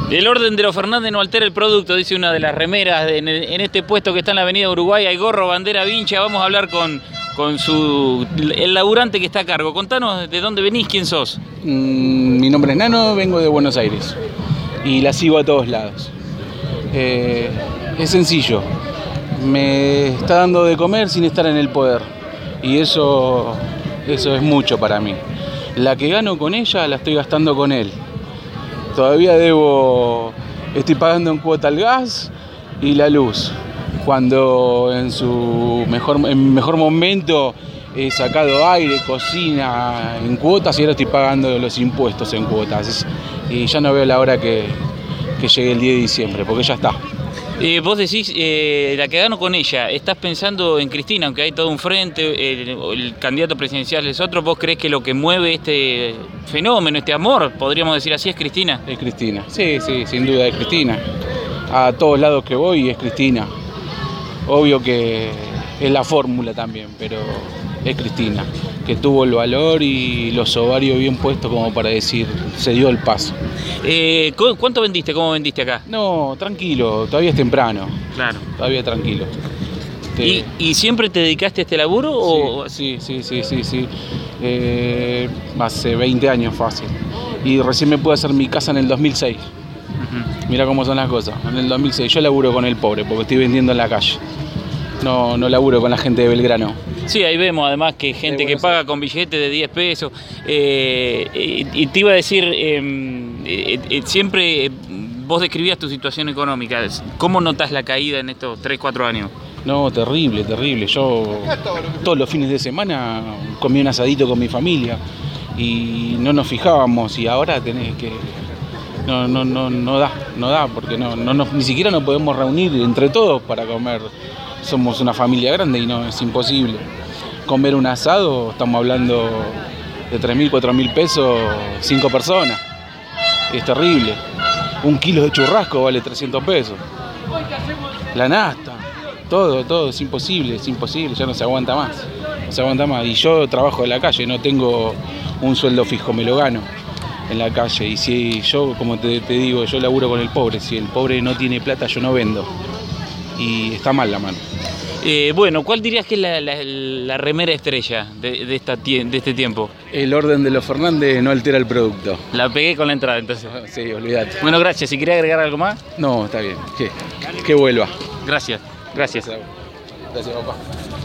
El orden de los Fernández no altera el producto, dice una de las remeras en este puesto que está en la avenida Uruguay. Hay gorro, bandera, vincha. Vamos a hablar con el laburante que está a cargo. Contanos de dónde venís, quién sos. Mi nombre es Nano, vengo de Buenos Aires y la sigo a todos lados. Es sencillo, me está dando de comer sin estar en el poder y eso es mucho para mí. La que gano con ella la estoy gastando con él. Todavía estoy pagando en cuota el gas y la luz, cuando en mejor momento he sacado aire, cocina en cuotas y ahora estoy pagando los impuestos en cuotas. Y ya no veo la hora que llegue el 10 de diciembre, porque ya está. Vos decís, la que gano con ella, ¿estás pensando en Cristina, aunque hay todo un frente, el candidato presidencial es otro? ¿Vos creés que lo que mueve este fenómeno, este amor, podríamos decir así, es Cristina? Es Cristina, sí, sin duda es Cristina. A todos lados que voy es Cristina. Obvio que es la fórmula también, pero es Cristina, que tuvo el valor y los ovarios bien puestos como para decir, se dio el paso. ¿Cuánto vendiste? ¿Cómo vendiste acá? No, tranquilo, todavía es temprano. Claro. Todavía tranquilo. ¿Y siempre te dedicaste a este laburo? O... Sí. Hace 20 años fácil. Y recién me pude hacer mi casa en el 2006. Mirá cómo son las cosas. En el 2006 yo laburo con el pobre porque estoy vendiendo en la calle. No laburo con la gente de Belgrano. Sí, ahí vemos además que gente que paga con billetes de 10 pesos. Y te iba a decir, siempre vos describías tu situación económica. ¿Cómo notás la caída en estos 3, 4 años? No, terrible. Yo todos los fines de semana comí un asadito con mi familia y no nos fijábamos y ahora tenés que... No da, porque ni siquiera nos podemos reunir entre todos para comer. Somos una familia grande y no, es imposible. Comer un asado, estamos hablando de 3.000, 4.000 pesos, 5 personas. Es terrible. 1 kilo de churrasco vale 300 pesos. La nafta, todo, es imposible, ya no se aguanta más. Y yo trabajo en la calle, no tengo un sueldo fijo, me lo gano en la calle. Y si yo, como te digo, yo laburo con el pobre. Si el pobre no tiene plata, yo no vendo. Y está mal la mano. Bueno, ¿cuál dirías que es la remera estrella de este tiempo? El orden de los Fernández no altera el producto. La pegué con la entrada, entonces. Sí, olvídate. Bueno, gracias. Si querés agregar algo más. No, está bien. Que vuelva. Gracias. Gracias, papá.